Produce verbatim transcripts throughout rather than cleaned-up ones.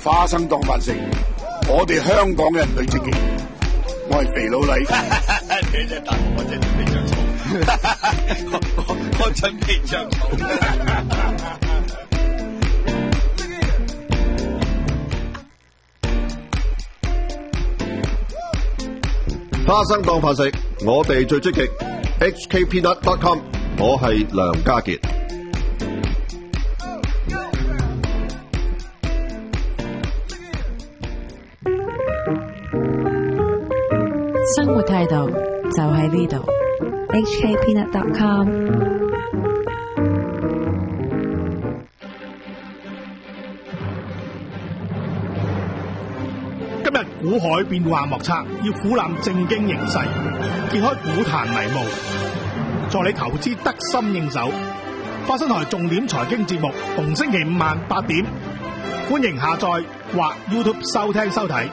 花生當飯食，我哋香港人最積極。我係肥佬黎， 你隻大我真係非常重，我我真非常重。 花生當飯食，我哋最積極。H K Peanut dot com， 我係梁家傑。 生活態度就喺呢度。H K Peanut dot com。 今日股海變幻莫測，要俯瞰正經形勢，揭開股壇迷霧，助你投資得心應手。花生台重點財經節目，逢星期五晚八點，歡迎下載或 YouTube 收聽收睇。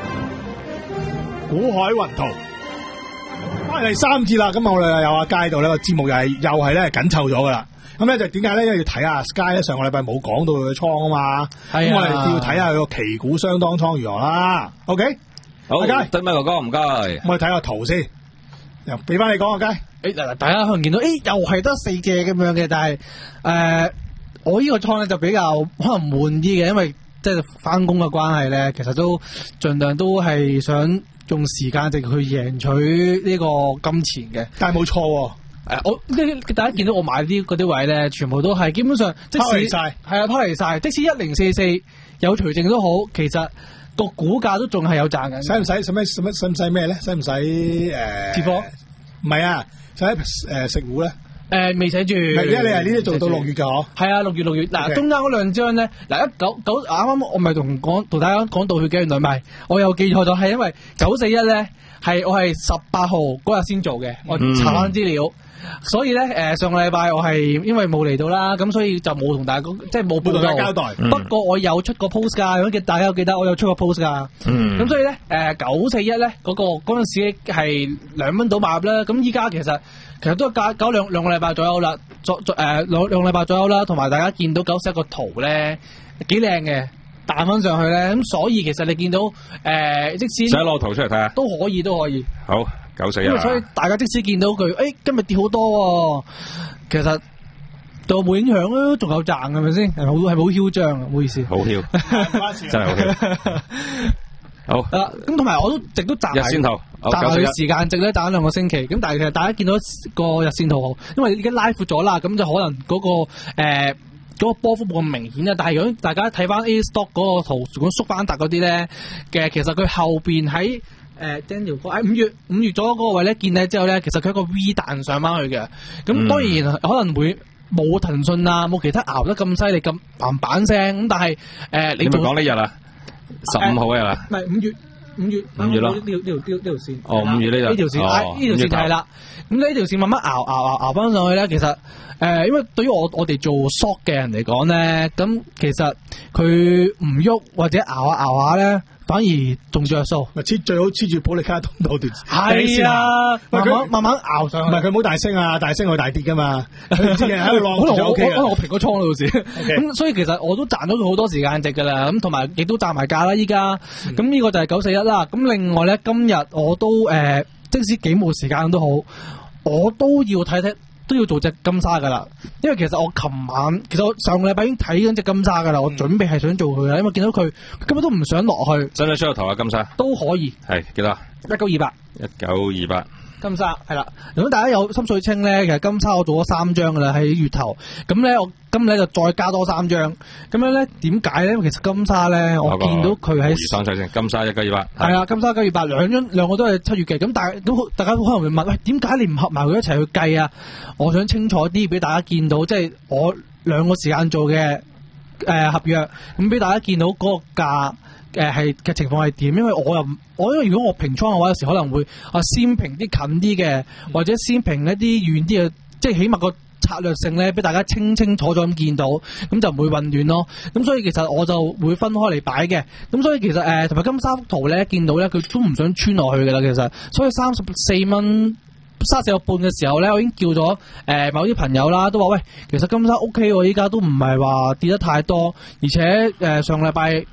股海雲圖，翻嚟第三節啦。咁我哋有阿街度呢個節目又係又係咧緊湊咗噶啦。咁咧就點解咧？因為要睇下 Sky 咧上個禮拜冇講到佢嘅倉啊嘛。係啊，咁我哋要睇下佢個期股相當倉如何啦。OK， 好， 阿街， 得咩哥哥唔該。 我哋睇下圖先，又俾翻你講阿街。 誒嗱，大家可能見到，誒又係得四隻咁樣嘅，但係誒、呃、我呢個倉咧就比較可能悶啲嘅，因為即係翻工嘅關係咧，其實都盡量都係想用時間值去贏取呢個金錢嘅， 但係冇錯喎。 誒，我呢大家見到我買啲嗰啲位咧，全部都係基本上即使拋離晒， 係啊拋離晒，即使一零四四有除淨都好，其實個股價都仲係有賺緊。 使唔使使咩使乜使唔使咩咧？使唔使誒？接貨？唔係啊，使誒食糊咧？ 誒未寫住。 係因為你係呢啲做到六月㗎嗬？ 係啊，六月六月嗱， Okay. 中間嗰兩張咧，嗱一九九啱啱我咪同講同大家講道歉嘅，原來咪我又記錯咗，係因為九四一咧係我係十八號嗰日先做嘅，我查翻資料。嗯所以咧，誒、呃、上個禮拜我係因為冇嚟到啦，咁所以就冇同大家即係冇報道交代。 嗯、不過我有出過 post 㗎，如果大家有記得，我有出過 post 㗎。嗯。咁所以咧，誒九四一咧嗰個嗰陣時係兩蚊到買入啦。咁依家其實其實都係搞兩兩個禮拜左右啦，左左誒兩兩個禮拜左右啦。同埋大家見到九四一個圖咧幾靚嘅，彈翻上去咧。咁所以其實你見到誒、呃，即使使攞圖出嚟睇下， 都可以都可以。 好。九四一， 所以大家即使見到佢，誒、欸、今日跌好多、哦，其實對我冇影響啊，仲有賺係咪先？係好係好囂張啊，唔好意思。好囂， 真係好囂。好。 啊，咁同埋我都直都賺。日線圖，賺佢時間值咧，打兩個星期。咁但係其實大家見到個日線圖，因為已經拉闊咗啦，咁就可能嗰、那個誒。呃嗰個波幅冇咁明顯啊，但係如果大家睇翻 A stock 嗰個圖，如果縮翻達嗰啲咧嘅，其實佢後邊喺誒 Daniel 哥喺五月五月左右嗰個位咧見底之後咧，其實佢一個 V 彈上翻去嘅。咁當然可能會冇騰訊啊，冇其他熬得咁犀利咁嘭嘭聲咁，但係誒、呃、你咪講呢日啊，十五號嗰日啊， 唔係五月五月五月咯， 呢條呢條呢條呢條線哦五月呢條呢條線呢條線係啦，咁呢條線慢慢熬熬熬熬翻上去咧，其實。誒、呃，因為對於我我哋做 short 嘅人嚟講咧，咁其實佢唔喐或者熬下熬下咧，反而仲着數。咪黐最好黐住保利加通道段。 係啊，慢慢慢慢熬上去。 唔係佢冇大升啊，大升佢大跌噶嘛。佢唔知嘅喺度浪就 O K 可能我平個倉嗰時。咁所以其實我都賺咗佢好多時間值噶啦。咁同埋亦都賺埋價啦依家。咁呢、嗯、個就係九四一啦。咁另外咧，今日我都誒、呃，即使幾冇時間都好，我都要睇睇。都要做隻金沙噶啦，因為其實我琴晚，其實我上個禮拜已經睇緊隻金沙噶啦，我準備係想做佢啦，因為見到佢根本都唔想落去。 使唔使出個頭啊？金沙都可以， 係幾多？ 一九二八， 一九二八。 金沙係啦，如果大家有心水清咧，其實金沙我做咗三張噶啦喺月頭，咁咧我今日就再加多三張，咁樣咧點解咧？其實金沙咧，我見到佢喺三水清，金沙一九二八， 係啦，金沙一九二八兩張兩個都係七月嘅，咁但係咁大家可能會問，喂，點解你唔合埋佢一齊去計啊？我想清楚啲俾大家見到，即係我兩個時間做嘅誒、呃、合約，咁俾大家見到嗰個價。誒係嘅情況係點？因為我又我因為如果我平倉嘅話，有時可能會啊先平啲近啲嘅，或者先平一啲遠啲嘅，即係起碼個策略性咧，俾大家清清楚楚咁見到，咁就唔會混亂咯。咁所以其實我就會分開嚟擺嘅。咁所以其實誒同埋金沙幅圖咧，見到咧佢都唔想穿落去㗎啦。其實所以三十四蚊。三四個半嘅時候咧，我已經叫咗誒、呃、某啲朋友啦，都話喂，其實金沙 O K 喎，依家都唔係話跌得太多，而且誒、呃、上個禮拜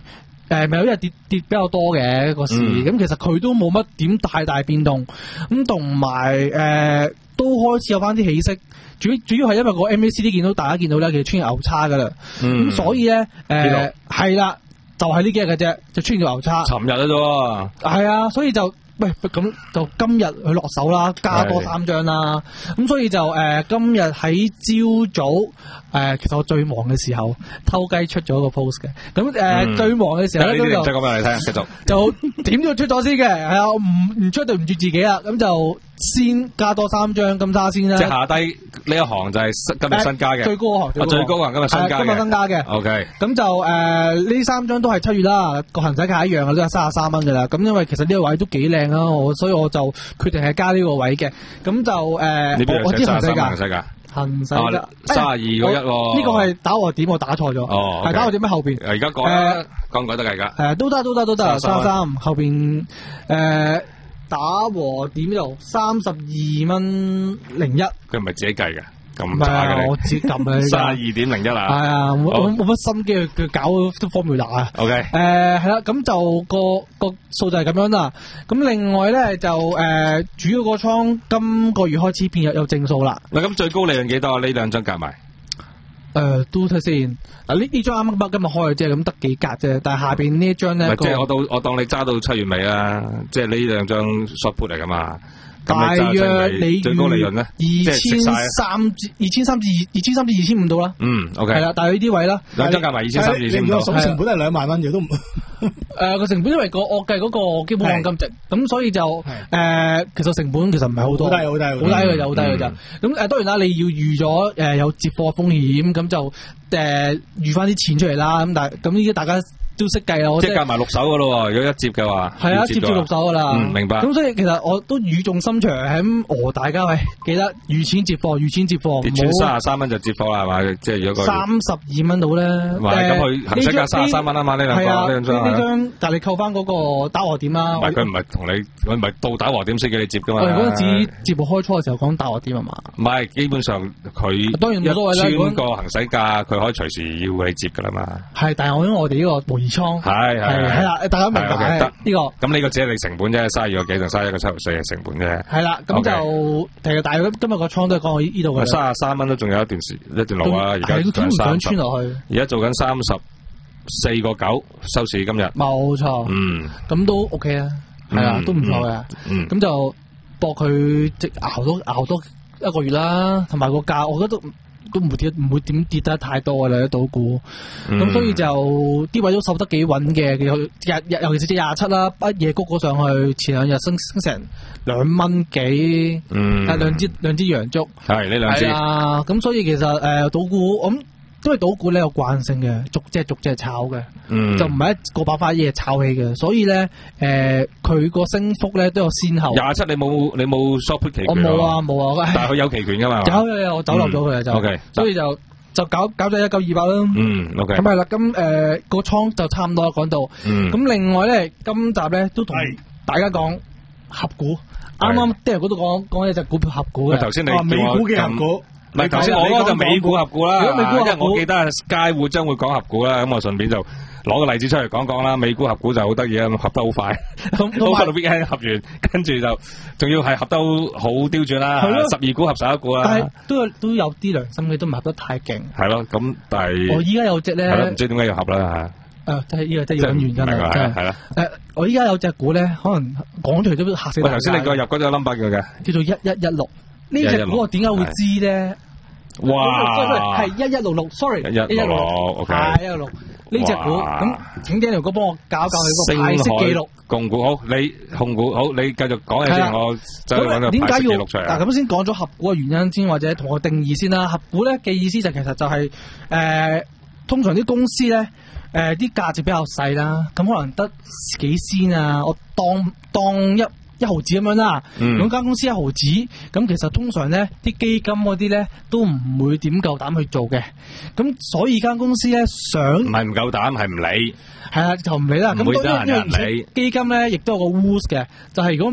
誒咪有一日跌跌比較多嘅個市，咁、嗯、其實佢都冇乜點大大變動，咁同埋誒都開始有翻啲起色，主主要係因為個 M A C D 見到大家見到咧，其實出現牛叉噶啦，咁、嗯、所以咧誒係啦，就係呢幾日嘅啫，就出現咗牛叉。 尋日啊啫，係啊，所以就。喂，咁就今日去落手啦，加多三張啦，咁所以就誒、呃、今日喺朝早誒、呃，其實我最忙嘅時候偷雞出咗個 post 嘅，咁誒、呃嗯、最忙嘅時候咧都就， 即係講俾我哋聽，繼續就點都要出咗先嘅，係啊，唔唔出對唔住自己啦，咁就先加多三張金沙先啦。 即係下低呢一行就係今日新加嘅、呃，最高行，最高行，最高行今日新加嘅，今日新加嘅。O K， 咁就誒呢、呃、三張都係七月啦，個行使價一樣嘅，都係三十三蚊噶啦。咁因為其實呢個位都幾靚啊，我所以我就決定係加呢個位嘅。咁就誒、呃，我知行使價，行使價，行使價三十二個一喎。 呢個係打和點，我打錯咗。哦，係、okay、打和點喺後邊。 而家講啦，講唔講得㗎而家？誒，都得， 都得，都得。三三後邊誒。打和點度三十二蚊零一， 佢唔係自己計嘅，咁差嘅你。我自己撳嘅。三十二點零一啦。係啊，冇冇乜心機去去搞啲 formula 啊。OK。誒係啦，咁就個個數就係咁樣啦。咁另外咧就誒、呃、主要個倉今個月開始變有有正數啦。嗱，咁最高利潤幾多啊？呢兩張夾埋。 誒、呃，都睇先。嗱，呢呢張啱啱今日開嘅啫，咁得幾格啫。但係下邊呢一張咧， 即係我到我當你揸到七月尾啦，即係呢兩張 short put 嚟噶嘛。 大約你最高利潤咧， 二千三至二千三至二千三至二千五到啦。 嗯 ，OK。係啦，大約呢啲位啦。 兩張夾埋二千三至二千五。 個總成本都係兩萬蚊嘅都唔。 誒，個成本因為個我計嗰個基本按金值，咁所以就誒、呃，其實成本其實唔係好多，好低好低好低嘅就好低嘅就。咁、嗯、誒，當然啦，你要預咗誒有接貨風險，咁就誒預翻啲錢出嚟啦。咁但係咁呢啲大家都識計啊。 即係夾埋六手噶咯，如果一接嘅話。 係啊，接住六手噶啦、 嗯。明白。 咁所以其實我都語重心長係咁餓大家，喂，記得預錢接貨，預錢接貨。 跌穿三十三蚊就接貨啦，係嘛？即係如果三十二蚊到咧。 唔係咁佢行使價三十三蚊啊嘛？呢兩張呢張。 呢張但係你扣翻嗰個打和點啦。 唔係佢唔係同你，佢唔係到打和點先叫你接噶嘛。 我哋嗰陣時節目開初嘅時候講打和點啊嘛。 唔係，基本上佢當然冇所謂啦。 穿個行使價，佢可以隨時要你接噶啦嘛。 係，但係我因為我哋呢個模擬倉。 係係係啦，大家明白呢、這個。 咁呢個只係你成本啫，卅二個幾同卅一個七毫四嘅成本啫。 係啦，咁就、okay. 其實大約今日個倉都係講我呢度嘅。 三十三蚊都仲有一段時一段路啊，而家做緊三十。而家做緊三十四個九收市今日。冇錯。嗯。咁都 OK 啊，係啊、嗯，都唔錯嘅。嗯。咁就搏佢即熬多熬多一個月啦，同埋個價，我覺得都。都唔會跌，唔會點跌得太多啦，賭股。咁、嗯、所以就啲位都守得幾穩嘅，日日尤其是隻廿七啦，一夜谷咗上去，前兩日升升成兩蚊幾，嗯，係兩支兩支陽燭，係呢兩支啊。咁所以其實誒賭股，咁因為賭股咧有慣性嘅，逐隻逐隻炒嘅、嗯，就唔係一個爆發一夜炒起嘅，所以咧誒佢個升幅咧都有先後。廿七你冇你冇 short put 期權？我冇啊冇啊，但係佢有期權噶嘛？有有有，我走漏咗佢就。O、嗯、K，、okay, 所以就就搞搞咗一九二八啦。嗯 ，O K。咁係啦，咁誒個倉就差唔多講到。嗯。咁另外咧，今集咧都同大家講合股。啱啱啲人嗰度講講一隻股票合股嘅。頭先你美股嘅合股。唔係頭先我嗰個就美股合股啦，因為我記得佳匯將會講合股啦，咁我順便就攞個例子出嚟講講啦。美股合股就好得意啊，合得好快，好快到 weekend 合完，跟住就仲要係合得好刁鑽啦，十二股合十一股啦。但係都有都有啲良心嘅，都唔合得太勁。係咯，咁但係我依家有隻咧，係咯，唔知點解要合啦嚇。誒，即係呢個真係要揾原因啦，係啦。誒，我依家有隻股咧，可能講出嚟都嚇死大家。頭先你個入嗰隻 number 叫嘅，叫做一一一六。呢隻股我點解會知咧？哇！係一一六六 ，sorry，一一六六，係一一六六呢隻股。咁請 Daniel 哥幫我搞搞佢個派息記錄。共股好，你控股好，你繼續講起先。我就揾個派息記錄出嚟。嗱，咁先講咗合股嘅原因先，或者同我定義先啦。合股咧嘅意思就其實就係、是、誒、呃，通常啲公司咧誒啲價值比較細啦，咁可能得幾仙啊，我當當一。一毫子咁樣啦，兩、嗯、間公司一毫子，咁其實通常咧啲基金嗰啲咧都唔會點夠膽去做嘅，咁所以間公司咧想唔係唔夠膽，係唔理，係啊就唔理啦。咁因為基金咧亦都有個 rules 嘅，就係、是、如果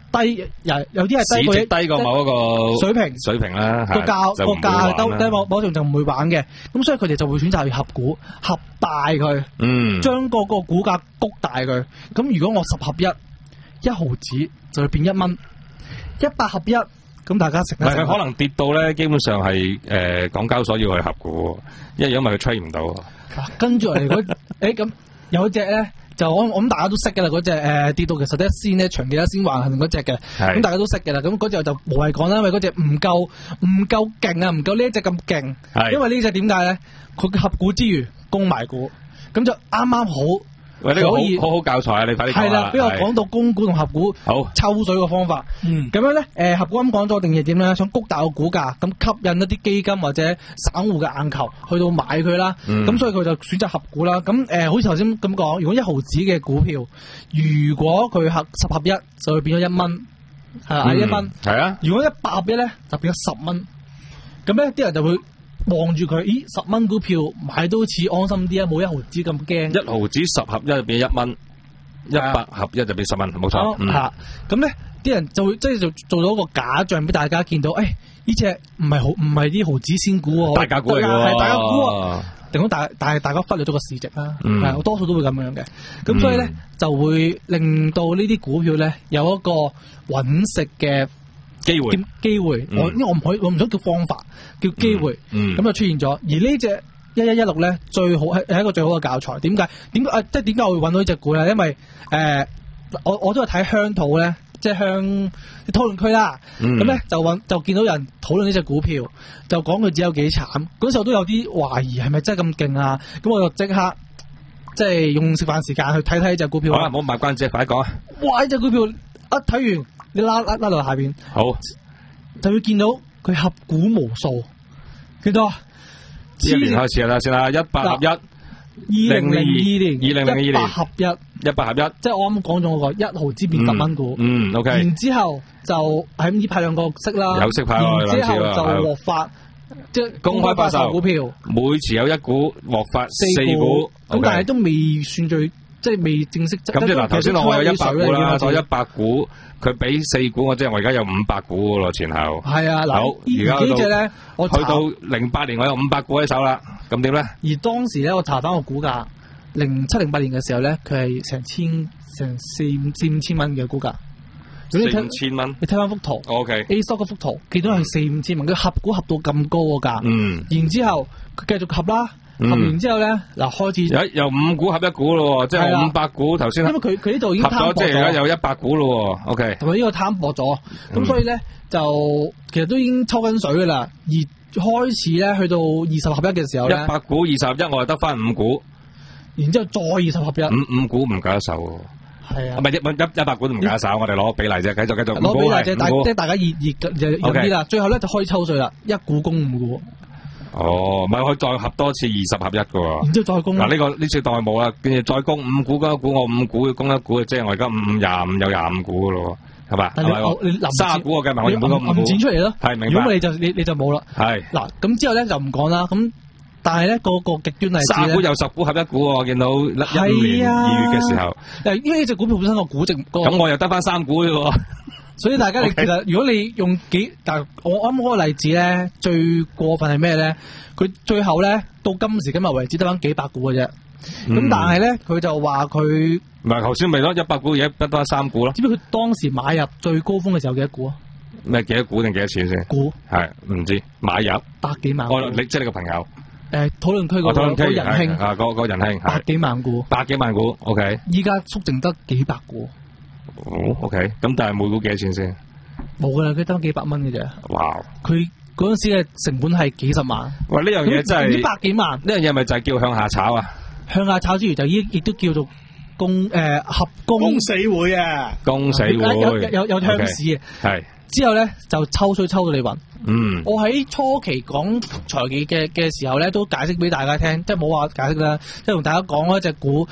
低，有有啲係低過市值低過某一個水平水平啦， 個價個價都低某某程度就唔會玩嘅，咁所以佢哋就會選擇去合股合大佢， 嗯， 將嗰個股價谷大佢。咁如果我十合一，一毫子就會變一蚊，一百合一，咁大家食得食。 佢可能跌到咧，基本上係誒、呃、港交所要去合股，因為因為佢 trade 唔到。 嗱、啊，跟住嚟嗰誒咁有一隻咧。就我我諗大家都識嘅啦，嗰隻誒跌到其實一仙咧，長期一仙橫行嗰隻嘅，咁大家都識嘅啦。咁嗰隻就無謂講啦，因為嗰隻唔夠唔夠勁啊，唔夠呢一隻咁勁。因為呢隻點解咧？佢合股之餘供埋股，咁就啱啱好。 喂，呢、這個好好好教材啊！你快啲講啦。係啦， 俾我講到供股同合股好抽水嘅方法。嗯，咁樣咧，誒、呃、合股咁講咗定係點咧？想谷大個股價，咁吸引一啲基金或者散戶嘅眼球去到買佢啦。咁、嗯、所以佢就選擇合股啦。咁誒、呃，好似頭先咁講，如果一毫子嘅股票，如果佢合十合一，就會變咗一蚊，係啊，一蚊。係啊。如果一百合一咧，就變咗十蚊。咁咧，啲人就會望住佢，咦，十蚊股票買都似安心啲啊，冇一毫子咁驚。 一毫子十合一就變一蚊，一百合一就變十蚊，冇錯。 吓，咁咧啲人就會即係做做到一個假象俾大家見到，誒、哎，呢隻唔係好唔係啲毫子仙股喎， 大價股嚟喎， 係大價股啊。定好大，但係大家忽略咗個市值啦，係、嗯、多數都會咁樣嘅，咁所以咧、嗯、就會令到呢啲股票咧有一個揾食嘅機會， 機會，嗯、我因為我唔可以，我唔想叫方法，叫機會，咁、嗯嗯、就出現咗。而呢隻一一一六咧，最好係係一個最好嘅教材。點解？點解？即係點解我會揾到呢隻股咧？因為誒、呃，我我都係睇鄉土咧。即係向討論區啦，咁、嗯、咧就揾就見到人討論呢隻股票，就講佢只有幾慘。嗰時候都有啲懷疑係咪真係咁勁啊？咁我就即刻即係用食飯時間去睇睇呢隻股票。 好啦，唔好賣關子，快講啊！ 哇！呢隻股票一睇完，你拉拉拉到下邊， 好就會見到佢合股無數，幾多？ 一年開始啦，先啦，一百合一。 二零零二年， 二零零二年， 一百合一， 一百合一， 即係我啱啱講咗嗰個一毫子變十蚊股， 嗯，嗯 ，OK。 然之後就喺呢派兩個息啦， 有息派， 然之後就獲發，即係公開發售股票， 每持有一股獲發四股， 咁但係都未算最。即係未正式。 咁即係嗱，頭先我有一百股啦，我一百股，佢俾四股，我即係我而家有五百股噶咯，前後。係啊，嗱，而家呢隻咧，我去到零八年我有五百股喺手啦，咁點咧？而當時咧，我查翻個股價，零七零八年嘅時候咧，佢係成千成四五四五千蚊嘅股價。四五千蚊，你睇翻幅圖 ，OK，A stock 嗰幅圖，見到係四五千蚊，佢合股合到咁高個價，嗯，然之後佢繼續合啦。合完之後咧，嗱開始有由五股合一股咯，即係五百股頭先。因為佢佢呢度已經攤薄咗，即係而家有一百股咯。OK，同埋呢個攤薄咗，咁、嗯、所以咧就其實都已經抽緊水噶啦。而開始咧去到二十合一嘅時候咧，一百股二十合一，我係得翻五股，然之後再二十合一，五五股唔夠一手。係啊，唔係一一一百股都唔夠一手，我哋攞比例啫，繼續繼續。攞比例啫，大即係大家熱熱就熱啲啦。最後咧就開始抽水啦，一股供五股。哦，唔係可以再合多次二十合一噶喎，然之後再供嗱呢個呢次當係冇啦，跟住再供五股嗰一股，我五股要供一股，即係我而家五五廿五有廿五股噶咯，係嘛？係咪？你卅股我計埋我原本嗰五股，錢出嚟咯，係明白。如果你就你你就冇啦，係嗱咁之後咧就唔講啦。咁但係咧個個極端例子咧，卅股有十股合一股，我見到一五年二月嘅時候，誒因為呢隻股票本身個估值高，咁我又得翻三股嘅喎。所以大家你其實如果你用幾，但我啱嗰個例子咧，最過分係咩咧？佢最後咧到今時今日為止得翻幾百股嘅啫。咁、嗯、但係咧佢就話佢唔係頭先咪咯一百股而家得翻三股咯。知唔知佢當時買入最高峰嘅時候幾多股啊？咩幾多股定幾多錢先？股係唔知買入百幾萬股。我你即係你個朋友誒討論區嗰個嗰仁兄啊，嗰嗰仁兄百幾萬股，百幾萬股 OK。依家縮剩得幾百股。哦 ，OK，咁但係每股幾多錢先？冇噶啦，佢得幾百蚊嘅啫。哇！佢嗰陣時嘅成本係幾十萬。喂，呢樣嘢真係百幾萬。呢樣嘢咪就係叫向下炒啊？向下炒之餘就亦亦都叫做公誒、呃、合公公死會啊！公死會有有有鄉試嘅係。之後咧就抽水抽到你暈。嗯。我喺初期講財技嘅嘅時候咧，都解釋俾大家聽，即係冇話解釋啦，即係同大家講嗰隻股。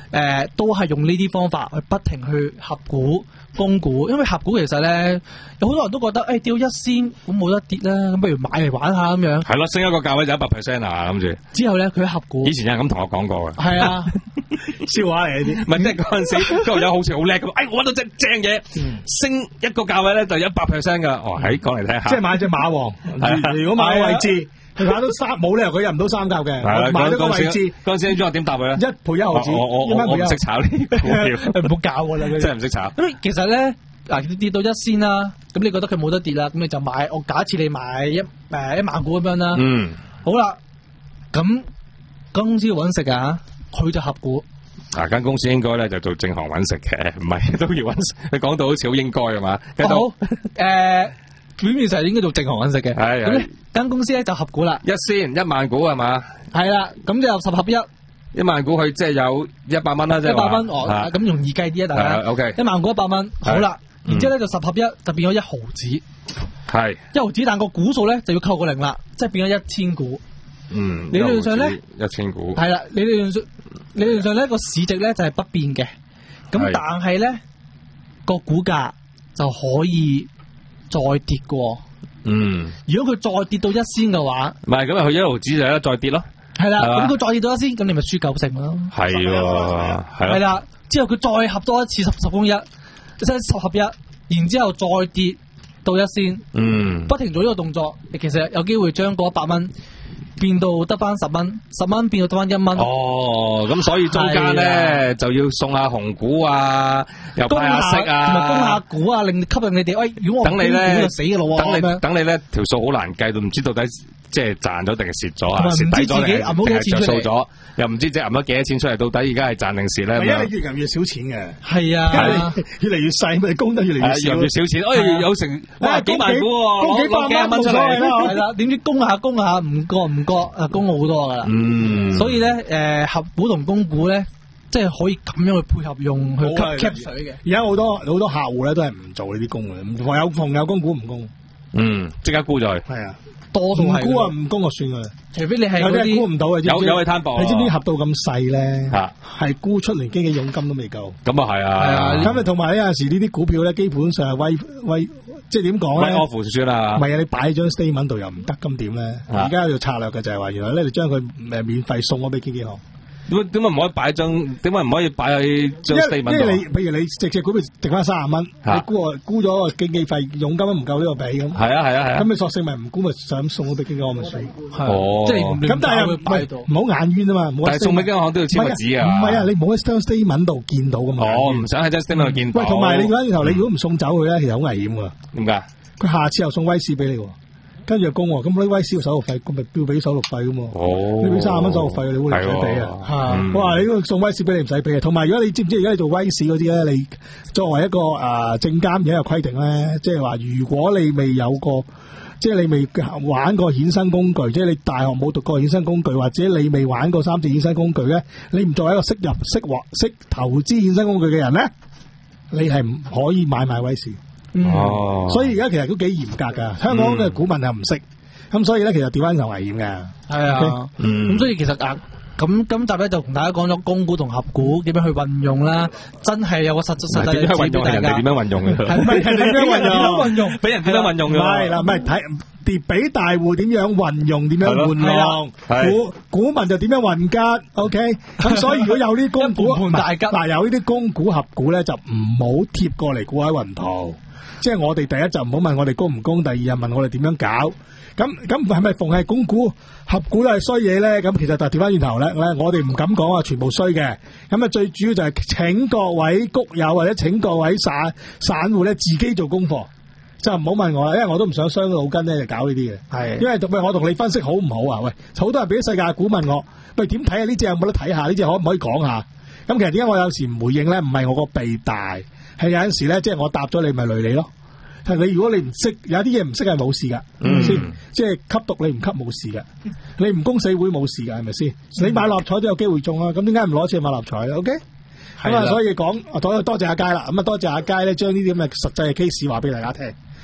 呃、都係用呢啲方法去不停去合股、供股，因為合股其實咧有好多人都覺得誒跌到一仙咁冇得跌啦，咁不如買嚟玩下咁樣。 係咯，升一個價位就一百 percent 啊，諗住。之後咧佢合股， 以前有人咁同我講過嘅。 係啊， 笑話嚟啲。 唔係即係嗰陣時，嗰條友好似好叻咁，哎我揾到隻正嘢， 嗯、 升一個價位咧就一百 percent 噶。哦，喺講嚟睇下。 即係買隻馬王，如果買個位置。佢買到三冇理由佢入唔到三甲嘅，買咗個位置。 嗰陣時，我點答佢咧？ 一倍一毫子， 我我我唔識炒呢啲股票， 唔好教我啦， 真係唔識炒。 咁其實咧，嗱跌到一仙啦，咁你覺得佢冇得跌啦，咁你就買。我假設你買一誒一萬股咁樣啦。 嗯。好啦，咁公司要搵食啊，佢就合股。 嗱，間公司應該咧就做正行搵食嘅，唔係都要搵食。你講到好似好應該係嘛？ 好誒。表面上應該做正行揾食嘅，咁咧間公司咧就合股啦， 一仙一萬股係嘛？ 係啦，咁就十合一， 一萬股佢即係有一百蚊啦，即係一百蚊哦，咁容易計啲啊，大家。 O K，一萬股一百蚊，好啦，然之後咧就十合一，就變咗一毫子， 係一毫子，但個股數咧就要扣個零啦，即係變咗一千股。 嗯， 理論上咧一千股係啦，理論上理論上咧個市值咧就係不變嘅，咁但係咧個股價就可以再跌過， 嗯， 如果佢再跌到一仙嘅話， 唔係咁啊，佢一毫子就咧再跌咯， 係啦，咁佢再跌到一仙，咁你咪輸九成咯， 係喎， 係啦，之後佢再合多一次十十公一，即係十合一，然之後再跌到一仙， 嗯， 不停做呢個動作，其實有機會將嗰一百蚊變到得翻十蚊，十蚊變到得翻一蚊。 哦，咁所以中間咧就要送下紅股啊，又派下息啊， 同埋供下股啊，令吸引你哋。喂，如果我供股就死噶咯， 等你等你咧條數好難計到，唔知到底即係賺咗定係蝕咗啊？蝕底咗定係着數咗？又唔知即係揞咗幾多錢出嚟？到底而家係賺定蝕咧？ 因為你越入越少錢嘅， 係啊， 越嚟越細，咪供得越嚟越少， 越越少錢。哎，有成哇幾萬股， 供幾百蚊冇所謂啦， 係啦。點知供下供下唔覺唔覺啊，供好多噶啦。 嗯， 所以咧，誒，合股同供股咧，即係可以咁樣去配合用去吸吸水嘅。 而家好多好多客戶咧都係唔做呢啲供嘅，逢有逢有供股唔供。 嗯，即刻沽咗佢。 係啊。 多數係唔沽啊，唔供就算噶啦。 除非你係有啲沽唔到嘅， 有有去攤薄。 你知唔知合到咁細咧？ 吓係沽出嚟經紀佣金都未夠。 咁啊係啊。 咁啊，同埋呢有陣時呢啲股票咧，基本上係威威，即係點講咧？ 威惡符算啦。 唔係啊，你擺喺張 statement 度又唔得，咁點咧？而家有策略嘅就係話，原來咧你將佢誒免費送咗俾經紀行。 點點解唔可以擺張？點解唔可以擺喺張 statement 度？ 因為你譬如你直隻股票剩翻三十蚊，你沽啊沽咗個經紀費佣金都唔夠呢個俾咁。 係啊係啊係啊。咁你索性咪唔沽咪想送咗俾經紀行咪算。 哦。 即係咁，但係唔好眼冤啊嘛。 但係送俾經紀行都要簽個紙啊。 唔係啊，你唔好喺張 statement 度見到噶嘛。 哦，唔想喺張 statement 度見到。 喂，同埋你嗰陣頭，你如果唔送走佢咧，其實好危險噶。 點解？佢下次又送威士俾你。跟住又供喎，咁呢威斯嘅手續費，咁咪要俾手續費噶嘛？ 哦， 你俾三十蚊手續費，你會唔使俾啊？我話你送威斯俾你唔使俾啊。同埋如果你知唔知而家你做威士嗰啲咧，你作為一個誒證監而家有規定咧，即係話如果你未有過，即係你未玩過衍生工具，即係你大學冇讀過衍生工具，或者你未玩過三隻衍生工具咧，你唔作為一個識入識或識投資衍生工具嘅人咧，你係唔可以買賣威士。 哦， 所以而家其實都幾嚴格噶，香港嘅股民又唔識，咁、嗯、所以咧其實調翻就危險嘅。 係啊，咁、嗯嗯、所以其實啊，咁今集咧就同大家講咗供股同合股點樣去運用啦，真係有個實質實際嘅指標大家。人哋點樣運用嘅？係咪係點樣運用？俾人點樣運用嘅？係啦，唔係睇跌俾大戶點樣運用，點樣玩弄，股股民就點樣運吉。OK，咁所以如果有啲供股，嗱有呢啲供股合股咧，就唔好貼過嚟估喺雲圖。即係我哋第一就唔好問我哋供唔供，第二就問我哋點樣搞。咁咁係咪逢係供股合股都係衰嘢咧？咁其實就調翻轉頭咧，我哋唔敢講話全部衰嘅。咁啊最主要就係請各位谷友或者請各位散散戶咧自己做功課，就唔好問我啦，因為我都唔想傷腦筋咧就搞呢啲嘅。係，因為喂我同你分析好唔好啊？喂，好多人俾啲世界股問我，喂點睇啊？呢隻有冇得睇下？呢隻可唔可以講下？咁其實點解我有時唔回應咧？唔係我個鼻大，係有陣時咧，即係我答咗你咪累你咯。係你如果你唔識，有啲嘢唔識係冇事噶，係咪先？即係吸毒你唔吸冇事噶，你唔供死會冇事噶，係咪先？你買六合彩都有機會中啊，咁點解唔攞錢買六合彩咧 ？OK，咁啊，所以講多多謝阿佳啦，咁啊多謝阿佳咧，將呢啲咁嘅實際嘅 case 話俾大家聽。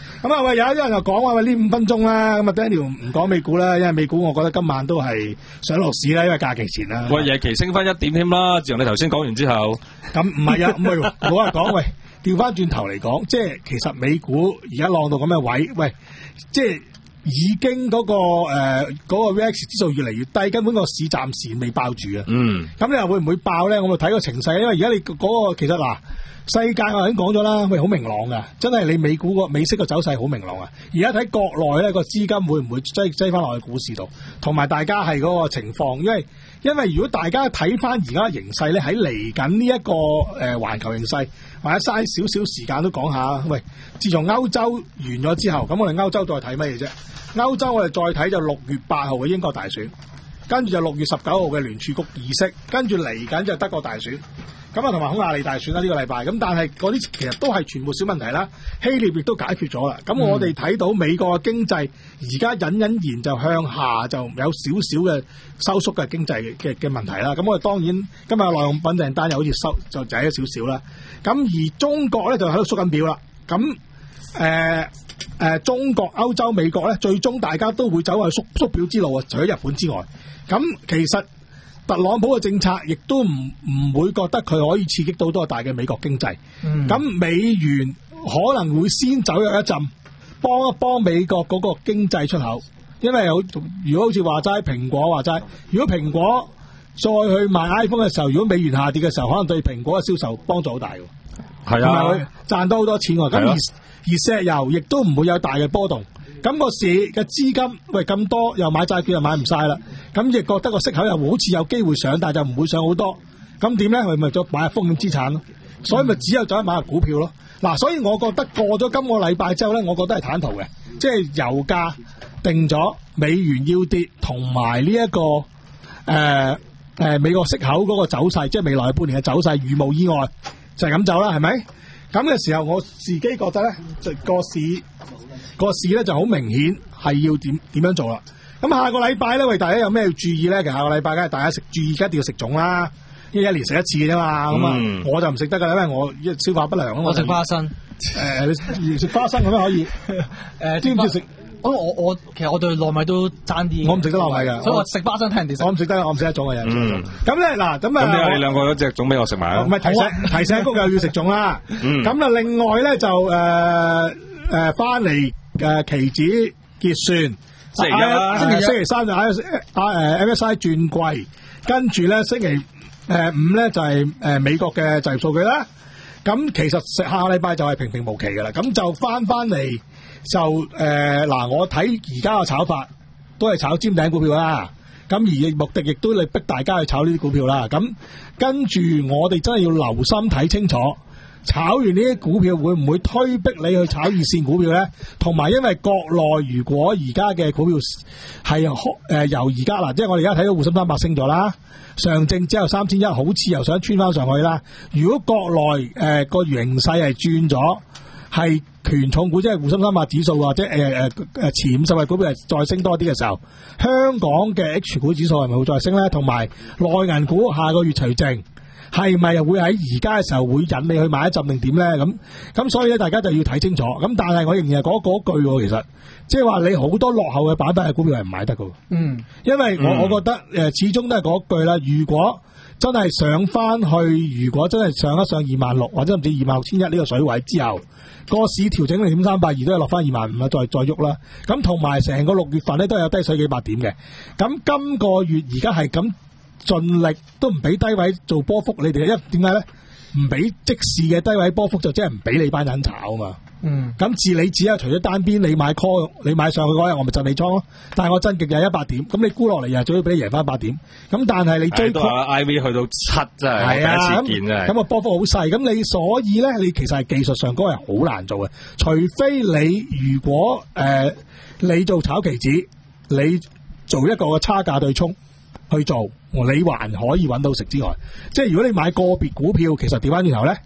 咁啊喂，有一啲人就講話喂呢五分鐘啦，咁啊 Daniel 唔講美股啦，因為美股我覺得今晚都係上落市啦，因為假期前啦。 喂，夜期升翻一點添啦，自從你頭先講完之後。 咁唔係啊，唔係冇話講喂，調翻轉頭嚟講，即係其實美股而家浪到咁嘅位，喂，即係。已經嗰、那個誒嗰、呃那個 V I X 指數越嚟越低，根本個市暫時未爆住啊。嗯，咁你又會唔會爆咧？我咪睇個情勢，因為而家你嗰、那個其實嗱，世界我已經講咗啦，喂，好明朗噶，真係你美股個美息個走勢好明朗啊。而家睇國內咧個資金會唔會擠擠翻落去股市度，同埋大家係嗰個情況，因為因為如果大家睇翻而家形勢咧，喺嚟緊呢一個誒環、呃、球形勢，或者嘥少少時間都講下。喂，自從歐洲完咗之後，咁我哋歐洲再睇乜嘢啫？歐洲我哋再睇就六月八號嘅英國大選，跟住就六月十九號嘅聯儲局議息，跟住嚟緊就德國大選，咁啊同埋匈牙利大選啦呢、這個禮拜，咁但係嗰啲其實都係全部小問題啦，希臘亦都解決咗啦，咁我哋睇到美國嘅經濟而家隱隱然就向下，就有少少嘅收縮嘅經濟嘅嘅問題啦，咁我哋當然今日耐用品訂單又好似收就滯咗少少啦，咁而中國咧就喺度縮緊表啦，咁誒。呃誒、呃，中國、歐洲、美國咧，最終大家都會走喺縮縮表之路啊！除咗日本之外，咁其實特朗普嘅政策亦都唔唔會覺得佢可以刺激到多大嘅美國經濟。咁、嗯、美元可能會先走入一陣，幫一幫美國嗰個經濟出口。因為有如果好似話齋蘋果話齋，如果蘋果再去賣 iPhone 嘅時候，如果美元下跌嘅時候，可能對蘋果嘅銷售幫助好大嘅。係啊，賺到好多錢喎。咁而而石油亦都唔會有大嘅波動，咁、那個市嘅資金喂咁多，又買債券又買唔晒啦，咁亦覺得個息口又好似有機會上，但係就唔會上好多，咁點咧？佢咪再買下風險資產咯，所以咪只有走去買下股票咯。嗱，所以我覺得過咗今個禮拜之後咧，我覺得係坦途嘅，即係油價定咗，美元要跌，同埋呢一個誒誒、呃呃、美國息口嗰個走勢，即係未來半年嘅走勢，如無意外就係、是、咁走啦，係咪？咁嘅時候，我自己覺得咧，就個市個市咧就好明顯係要點點樣做啦。咁下個禮拜咧，為大家有咩要注意咧？其實下個禮拜梗係大家食注意，而家一定要食粽啦，因為一年食一次嘅啫嘛。咁啊、嗯，我就唔食得噶啦，因為我消化不良啊嘛。我食花生，誒、呃，你食花生咁樣可以？誒、呃，知唔知食？我我我其實我對糯米都爭啲，我唔食得糯米噶，所以我食花生聽人哋食。我唔食得，我唔食得粽嘅人。嗯，咁咧嗱，咁啊，咁你兩個嗰隻粽俾我食埋啊？唔係提醒提醒谷又要食粽啦。嗯，咁啊，另外咧就誒誒翻嚟誒期指結算，星期一啦，星期星期三就喺啊誒 M S I 轉季，跟住咧星期誒五咧就係誒美國嘅就業數據啦。咁其實下個禮拜就係平平無奇噶啦，咁就翻翻嚟。就誒嗱、呃，我睇而家嘅炒法都係炒尖頂股票啦。咁而目的亦都嚟逼大家去炒呢啲股票啦。咁跟住我哋真係要留心睇清楚，炒完呢啲股票會唔會推逼你去炒二線股票咧？同埋因為國內如果而家嘅股票係誒、呃、由而家嗱，即係我哋而家睇到滬深三百升咗啦，上證之後三千一好似又想穿翻上去啦。如果國內誒個形勢係轉咗，係權重股，即係滬深三百指數或者誒誒誒前五十位股票係再升多啲嘅時候，香港嘅 H 股指數係咪會再升咧？同埋內銀股下個月除淨係咪又會喺而家嘅時候會引你去買一陣定點咧？咁咁所以咧，大家就要睇清楚。咁但係我仍然係講嗰句喎，其實即係話你好多落後嘅板塊嘅股票係唔買得㗎。嗯，因為我、嗯、我覺得誒、呃、始終都係嗰句啦。如果真係上翻去，如果真係上一上二萬六或者甚至二萬六千一呢個水位之後，個市調整零點三八二都係落翻二萬五啊，再再喐啦。咁同埋成個六月份咧都有低水幾百點嘅。咁今個月而家係咁盡力都唔俾低位做波幅，你哋一點解咧？唔俾即時嘅低位波幅就即係唔俾你班人炒啊嘛。嗯，咁自你只係除咗單邊你買 call， 你買上去嗰日我咪震你倉咯。但係我真極就係一百點，咁你沽落嚟又最好俾你贏翻八點。咁但係你追到 I V 去到七真係第一次見真係。咁啊波幅好細，咁你所以咧，你其實係技術上嗰個係好難做嘅。除非你如果誒、呃、你做炒期指，你做一個差價對沖去做，你還可以揾到食之外，即係如果你買個別股票，其實調翻轉頭咧。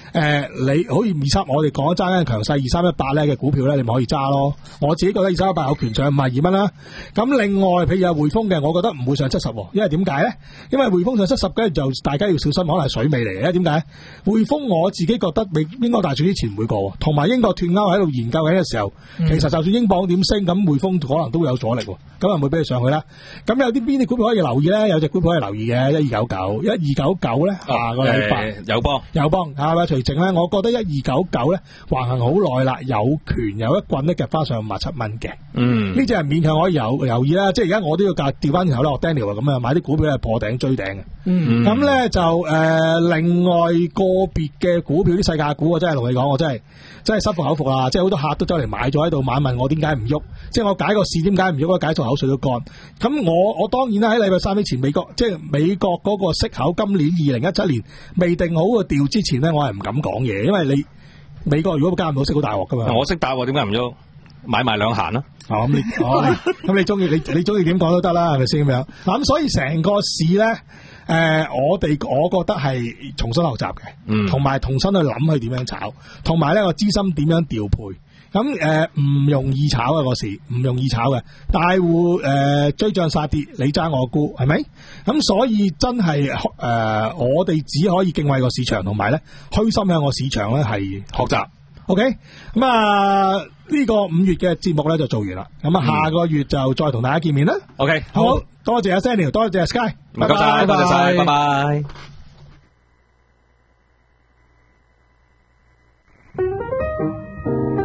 呃，你好似二三，我哋講揸緊強勢二三一八咧嘅股票咧，你咪可以揸咯。我自己覺得二三一八有權上五十二蚊啦。咁另外，譬如有匯豐嘅，我覺得唔會上七十，因為點解咧？因為匯豐上七十嘅就大家要小心，可能係水尾嚟嘅。點解？匯豐我自己覺得未英國大選之前唔會過，同埋英國脫歐喺度研究緊嘅時候，嗯、其實就算英鎊點升，咁匯豐可能都會有阻力，咁啊唔會俾佢上去啦。咁有啲邊啲股票可以留意咧？有隻股票可以留意嘅，一二九九，一二九九咧，下個禮拜友邦， 友邦係咪？除淨咧，我覺得一二九九咧橫行好耐啦，有權有一棍咧夾翻上五十七蚊嘅。嗯，呢隻係勉強可以有留意啦。即係而家我都要價調翻轉頭咧，我 Daniel 咁啊買啲股票係破頂追頂嘅。嗯，咁咧就誒、呃、另外個別嘅股票啲世界股，我真係同你講，我真係真係心服口服啦。即係好多客都走嚟買咗喺度買，問我點解唔喐？即係我解個市點解唔喐？解到口水都乾。咁我我當然啦，喺禮拜三之前，美國即係美國嗰個息口今年二零一七年未定好個調之前咧，我係唔敢講嘢，因為你美國如果加唔到息好大鑊噶嘛。 我識答，點解唔喐？買埋兩閒啦。 哦，咁你咁你中意你你中意點講都得啦，係咪先咁樣？嗱咁所以成個市咧，誒、呃，我哋我覺得係重新學習嘅，嗯，同埋重新去諗佢點樣炒，同埋咧個資金點樣調配。咁誒唔容易炒嘅個市，唔容易炒嘅。大戶誒、呃、追漲殺跌，你揸我沽，係咪？咁所以真係誒、呃，我哋只可以敬畏個市場，同埋咧虛心向個市場咧係學習。OK，咁啊呢個五月嘅節目咧就做完啦。咁啊下個月就再同大家見面啦。OK，好，好多謝阿 Sandy， 多謝阿 Sky， 拜拜，多謝晒，拜拜。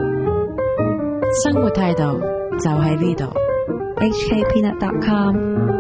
生活態度就喺呢度 ，H K Peanut dot com。